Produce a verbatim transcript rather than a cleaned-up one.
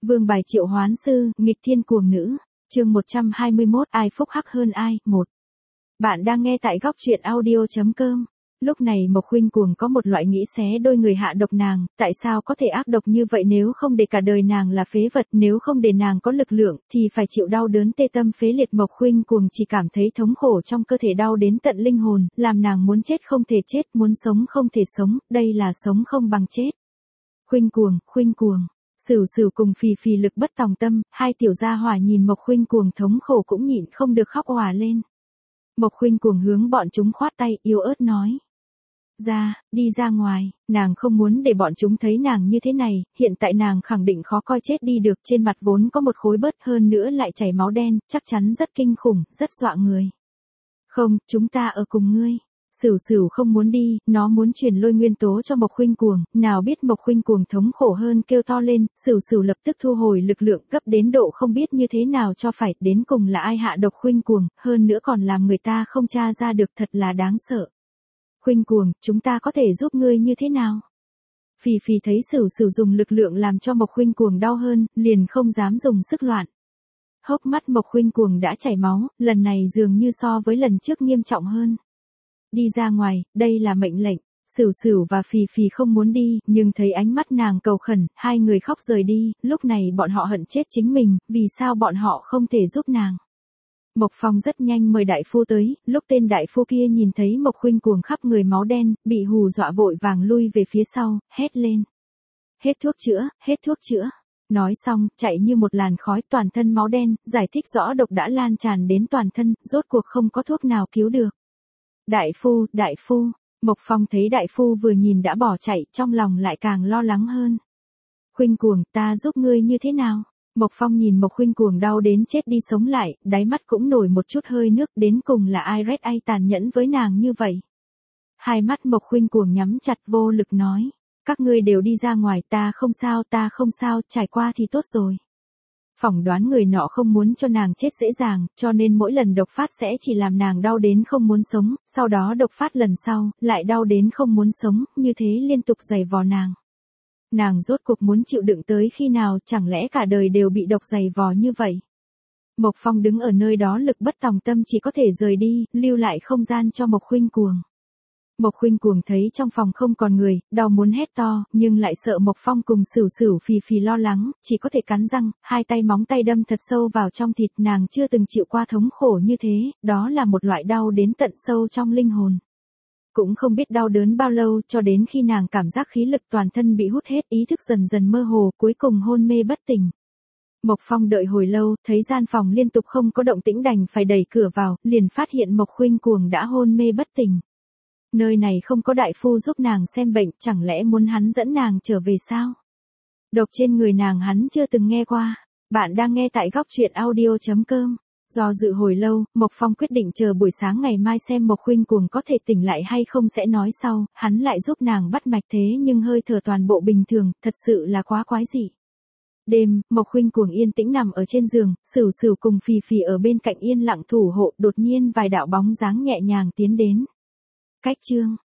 Vương bài triệu hoán sư, nghịch thiên cuồng nữ. Chương một trăm hai mươi mốt, ai phúc hắc hơn ai, một. Bạn đang nghe tại góc truyện audio chấm com. Lúc này Mộc Khuynh Cuồng có một loại nghĩ xé đôi người hạ độc nàng, tại sao có thể ác độc như vậy, nếu không để cả đời nàng là phế vật, nếu không để nàng có lực lượng, thì phải chịu đau đớn tê tâm phế liệt. Mộc Khuynh Cuồng chỉ cảm thấy thống khổ trong cơ thể đau đến tận linh hồn, làm nàng muốn chết không thể chết, muốn sống không thể sống, đây là sống không bằng chết. Khuynh Cuồng, Khuynh Cuồng. Sửu Sửu cùng Phì Phì lực bất tòng tâm, hai tiểu gia hỏa nhìn Mộc Khuynh Cuồng thống khổ cũng nhịn không được khóc òa lên. Mộc Khuynh Cuồng hướng bọn chúng khoát tay, yếu ớt nói: "Ra, đi ra ngoài." Nàng không muốn để bọn chúng thấy nàng như thế này, hiện tại nàng khẳng định khó coi chết đi được, trên mặt vốn có một khối bớt, hơn nữa lại chảy máu đen, chắc chắn rất kinh khủng, rất dọa người. "Không, chúng ta ở cùng ngươi." Sửu Sửu không muốn đi, nó muốn truyền lôi nguyên tố cho Mộc Khuynh Cuồng, nào biết Mộc Khuynh Cuồng thống khổ hơn kêu to lên, Sửu Sửu lập tức thu hồi lực lượng, gấp đến độ không biết như thế nào cho phải, đến cùng là ai hạ độc Khuynh Cuồng, hơn nữa còn làm người ta không tra ra được, thật là đáng sợ. "Khuynh Cuồng, chúng ta có thể giúp ngươi như thế nào?" Phì Phì thấy Sửu Sửu dùng lực lượng làm cho Mộc Khuynh Cuồng đau hơn, liền không dám dùng sức loạn. Hốc mắt Mộc Khuynh Cuồng đã chảy máu, lần này dường như so với lần trước nghiêm trọng hơn. "Đi ra ngoài, đây là mệnh lệnh." Sửu Sửu và Phì Phì không muốn đi, nhưng thấy ánh mắt nàng cầu khẩn, hai người khóc rời đi, lúc này bọn họ hận chết chính mình, vì sao bọn họ không thể giúp nàng. Mộc Phong rất nhanh mời đại phu tới, lúc tên đại phu kia nhìn thấy Mộc Khuynh Cuồng khắp người máu đen, bị hù dọa vội vàng lui về phía sau, hét lên: "Hết thuốc chữa, hết thuốc chữa." Nói xong, chạy như một làn khói, toàn thân máu đen, giải thích rõ độc đã lan tràn đến toàn thân, rốt cuộc không có thuốc nào cứu được. "Đại phu, đại phu." Mộc Phong thấy đại phu vừa nhìn đã bỏ chạy, trong lòng lại càng lo lắng hơn. "Khuynh Cuồng, ta giúp ngươi như thế nào?" Mộc Phong nhìn Mộc Khuynh Cuồng đau đến chết đi sống lại, đáy mắt cũng nổi một chút hơi nước, đến cùng là ai rét ai tàn nhẫn với nàng như vậy. Hai mắt Mộc Khuynh Cuồng nhắm chặt, vô lực nói: "Các ngươi đều đi ra ngoài, ta không sao, ta không sao, trải qua thì tốt rồi." Phỏng đoán người nọ không muốn cho nàng chết dễ dàng, cho nên mỗi lần độc phát sẽ chỉ làm nàng đau đến không muốn sống, sau đó độc phát lần sau, lại đau đến không muốn sống, như thế liên tục giày vò nàng. Nàng rốt cuộc muốn chịu đựng tới khi nào, chẳng lẽ cả đời đều bị độc giày vò như vậy. Mộc Phong đứng ở nơi đó lực bất tòng tâm, chỉ có thể rời đi, lưu lại không gian cho Mộc Khuynh Cuồng. Mộc Khuynh Cuồng thấy trong phòng không còn người, đau muốn hét to, nhưng lại sợ Mộc Phong cùng Sửu Sửu Phì Phì lo lắng, chỉ có thể cắn răng, hai tay móng tay đâm thật sâu vào trong thịt, nàng chưa từng chịu qua thống khổ như thế, đó là một loại đau đến tận sâu trong linh hồn. Cũng không biết đau đớn bao lâu, cho đến khi nàng cảm giác khí lực toàn thân bị hút hết, ý thức dần dần mơ hồ, cuối cùng hôn mê bất tỉnh. Mộc Phong đợi hồi lâu, thấy gian phòng liên tục không có động tĩnh, đành phải đẩy cửa vào, liền phát hiện Mộc Khuynh Cuồng đã hôn mê bất tỉnh. Nơi này không có đại phu giúp nàng xem bệnh, chẳng lẽ muốn hắn dẫn nàng trở về sao? Độc trên người nàng hắn chưa từng nghe qua. Bạn đang nghe tại góc truyện audio chấm com. Do dự hồi lâu, Mộc Phong quyết định chờ buổi sáng ngày mai xem Mộc Khuynh Cuồng có thể tỉnh lại hay không sẽ nói sau, hắn lại giúp nàng bắt mạch thế nhưng hơi thở toàn bộ bình thường, thật sự là quá quái dị. Đêm, Mộc Khuynh Cuồng yên tĩnh nằm ở trên giường, Sửu Sửu cùng Phì Phì ở bên cạnh yên lặng thủ hộ, đột nhiên vài đạo bóng dáng nhẹ nhàng tiến đến. Cách chương